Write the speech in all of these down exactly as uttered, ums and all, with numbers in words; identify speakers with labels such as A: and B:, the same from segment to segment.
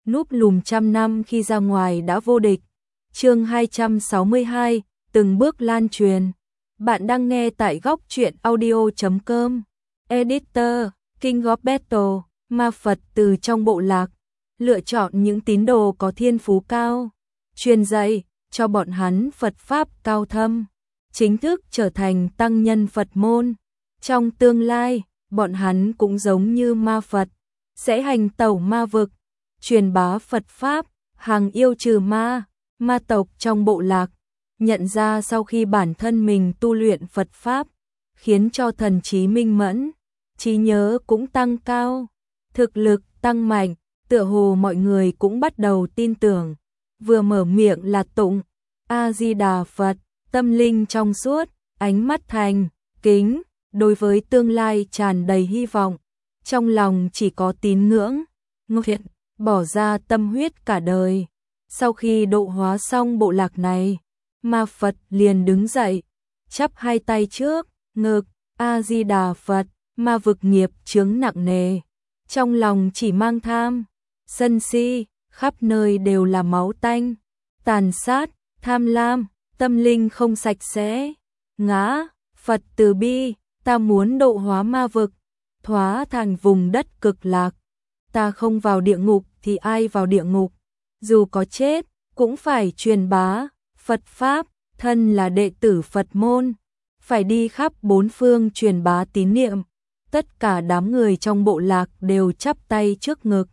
A: núp lùm trăm năm khi ra ngoài đã vô địch. Chương hai trăm sáu mươi hai, từng bước lan truyền. Bạn đang nghe tại góc truyện audio chấm com. Editor, King of Battle, ma Phật từ trong bộ lạc, lựa chọn những tín đồ có thiên phú cao, truyền dạy cho bọn hắn Phật pháp cao thâm, chính thức trở thành tăng nhân Phật môn. Trong tương lai, bọn hắn cũng giống như ma Phật, sẽ hành tẩu ma vực, truyền bá Phật pháp, hàng yêu trừ ma. Ma tộc trong bộ lạc nhận ra sau khi bản thân mình tu luyện Phật pháp, khiến cho thần trí minh mẫn, trí nhớ cũng tăng cao, thực lực tăng mạnh, tựa hồ mọi người cũng bắt đầu tin tưởng, vừa mở miệng là tụng A Di Đà Phật, tâm linh trong suốt, ánh mắt thành kính, đối với tương lai tràn đầy hy vọng, trong lòng chỉ có tín ngưỡng, nguyện bỏ ra tâm huyết cả đời. Sau khi độ hóa xong bộ lạc này, ma Phật liền đứng dậy, chắp hai tay trước ngực, A Di Đà Phật, ma vực nghiệp chướng nặng nề, trong lòng chỉ mang tham, sân si, khắp nơi đều là máu tanh, tàn sát, tham lam, tâm linh không sạch sẽ. Ngã, Phật từ bi, ta muốn độ hóa ma vực, thoá thành vùng đất cực lạc. Ta không vào địa ngục thì ai vào địa ngục? Dù có chết, cũng phải truyền bá Phật pháp, thân là đệ tử Phật môn, phải đi khắp bốn phương truyền bá tín niệm. Tất cả đám người trong bộ lạc đều chắp tay trước ngực,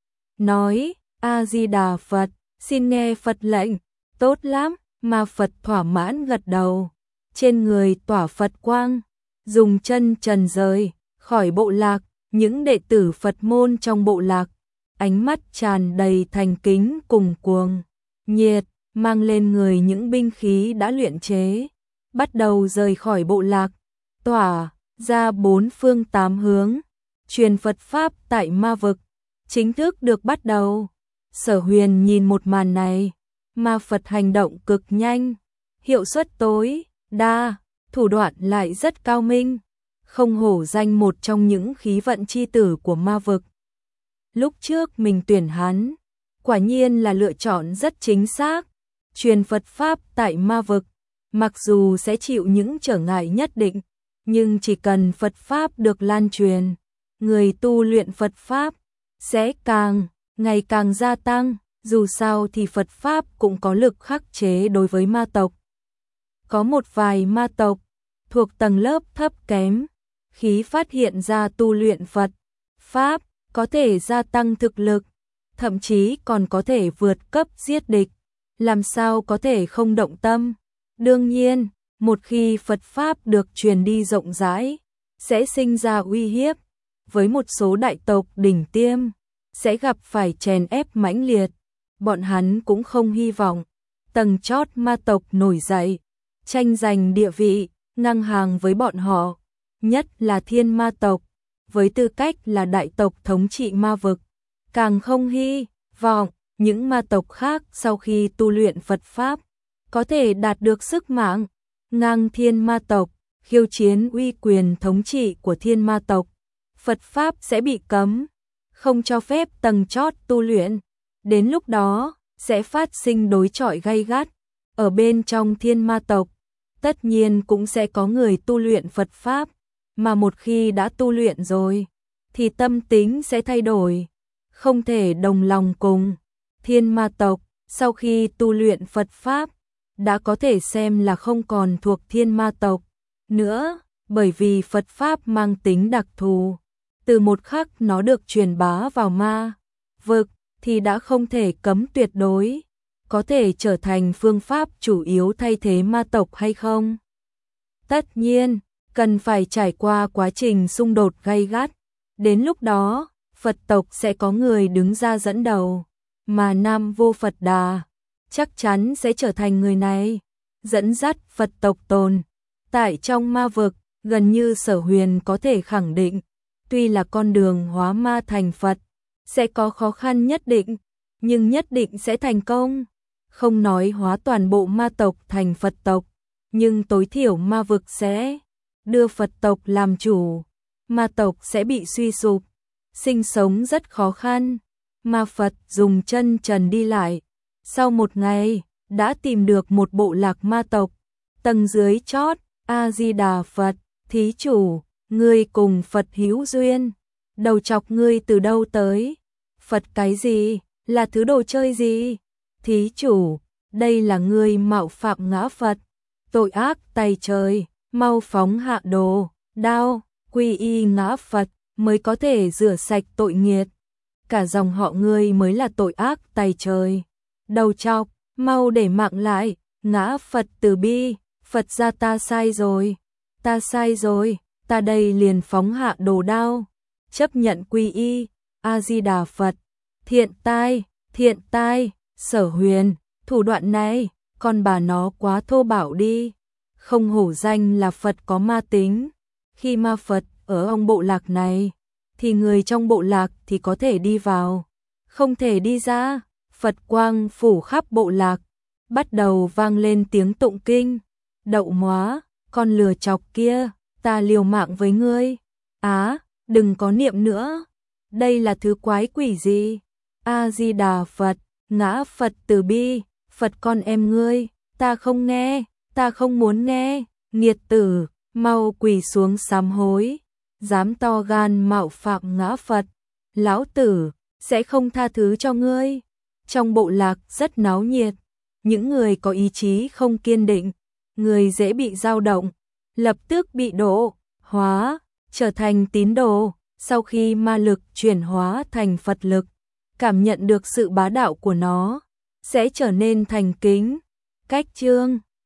A: nói: A Di Đà Phật, xin nghe Phật lệnh. Tốt lắm, ma Phật thỏa mãn gật đầu, trên người tỏa Phật quang, dùng chân trần rời khỏi bộ lạc. Những đệ tử Phật môn trong bộ lạc, ánh mắt tràn đầy thành kính cùng cuồng nhiệt, mang lên người những binh khí đã luyện chế, bắt đầu rời khỏi bộ lạc, tỏa ra bốn phương tám hướng. Truyền Phật pháp tại ma vực chính thức được bắt đầu. Sở Huyền nhìn một màn này, ma Phật hành động cực nhanh, hiệu suất tối đa, thủ đoạn lại rất cao minh, không hổ danh một trong những khí vận chi tử của ma vực. Lúc trước mình tuyển hắn, quả nhiên là lựa chọn rất chính xác. Truyền Phật pháp tại ma vực, mặc dù sẽ chịu những trở ngại nhất định, nhưng chỉ cần Phật pháp được lan truyền, người tu luyện Phật pháp sẽ càng ngày càng gia tăng. Dù sao thì Phật pháp cũng có lực khắc chế đối với ma tộc. Có một vài ma tộc thuộc tầng lớp thấp kém, khí phát hiện ra tu luyện Phật pháp có thể gia tăng thực lực, thậm chí còn có thể vượt cấp giết địch, làm sao có thể không động tâm. Đương nhiên, một khi Phật pháp được truyền đi rộng rãi, sẽ sinh ra uy hiếp, với một số đại tộc đỉnh tiêm sẽ gặp phải chèn ép mãnh liệt. Bọn hắn cũng không hy vọng tầng chót ma tộc nổi dậy, tranh giành địa vị, ngang hàng với bọn họ, nhất là thiên ma tộc, với tư cách là đại tộc thống trị ma vực, càng không hy vọng những ma tộc khác sau khi tu luyện Phật pháp có thể đạt được sức mạnh ngang thiên ma tộc, khiêu chiến uy quyền thống trị của thiên ma tộc. Phật pháp sẽ bị cấm, không cho phép tầng chót tu luyện. Đến lúc đó sẽ phát sinh đối chọi gay gắt. Ở bên trong thiên ma tộc, tất nhiên cũng sẽ có người tu luyện Phật pháp, mà một khi đã tu luyện rồi thì tâm tính sẽ thay đổi, không thể đồng lòng cùng thiên ma tộc. Sau khi tu luyện Phật pháp, đã có thể xem là không còn thuộc thiên ma tộc nữa, bởi vì Phật pháp mang tính đặc thù. Từ một khắc nó được truyền bá vào ma vực thì đã không thể cấm tuyệt đối, có thể trở thành phương pháp chủ yếu thay thế ma tộc hay không? Tất nhiên, cần phải trải qua quá trình xung đột gay gắt. Đến lúc đó, Phật tộc sẽ có người đứng ra dẫn đầu, mà Nam Vô Phật Đà chắc chắn sẽ trở thành người này, dẫn dắt Phật tộc tồn tại trong ma vực. Gần như Sở Huyền có thể khẳng định, tuy là con đường hóa ma thành Phật sẽ có khó khăn nhất định, nhưng nhất định sẽ thành công. Không nói hóa toàn bộ ma tộc thành Phật tộc, nhưng tối thiểu ma vực sẽ đưa Phật tộc làm chủ, ma tộc sẽ bị suy sụp, sinh sống rất khó khăn. Ma Phật dùng chân trần đi lại. Sau một ngày, đã tìm được một bộ lạc ma tộc. Tầng dưới chót, A-di-đà Phật, thí chủ, ngươi cùng Phật hữu duyên. Đầu chọc ngươi từ đâu tới? Phật cái gì? Là thứ đồ chơi gì? Thí chủ, đây là ngươi mạo phạm ngã Phật. Tội ác tày trời, mau phóng hạ đồ, đao, quy y ngã Phật mới có thể rửa sạch tội nghiệt. Cả dòng họ ngươi mới là tội ác tày trời. Đầu chọc, mau để mạng lại, ngã Phật từ bi, Phật ra ta sai rồi, ta sai rồi, ta đây liền phóng hạ đồ đao, chấp nhận quy y, A-di-đà Phật, thiện tai, thiện tai, Sở Huyền, thủ đoạn này, con bà nó quá thô bạo đi, không hổ danh là Phật có ma tính, khi ma Phật ở ông bộ lạc này, thì người trong bộ lạc thì có thể đi vào, không thể đi ra. Phật quang phủ khắp bộ lạc, bắt đầu vang lên tiếng tụng kinh. Đậu móa, con lừa chọc kia, ta liều mạng với ngươi. Á, đừng có niệm nữa. Đây là thứ quái quỷ gì? A-di-đà Phật, ngã Phật từ bi, Phật con em ngươi, ta không nghe, ta không muốn nghe. Nghiệt tử, mau quỳ xuống sám hối. Dám to gan mạo phạm ngã Phật, lão tử sẽ không tha thứ cho ngươi. Trong bộ lạc rất náo nhiệt, những người có ý chí không kiên định, người dễ bị dao động, lập tức bị độ hóa, trở thành tín đồ. Sau khi ma lực chuyển hóa thành Phật lực, cảm nhận được sự bá đạo của nó, sẽ trở nên thành kính. Cách chương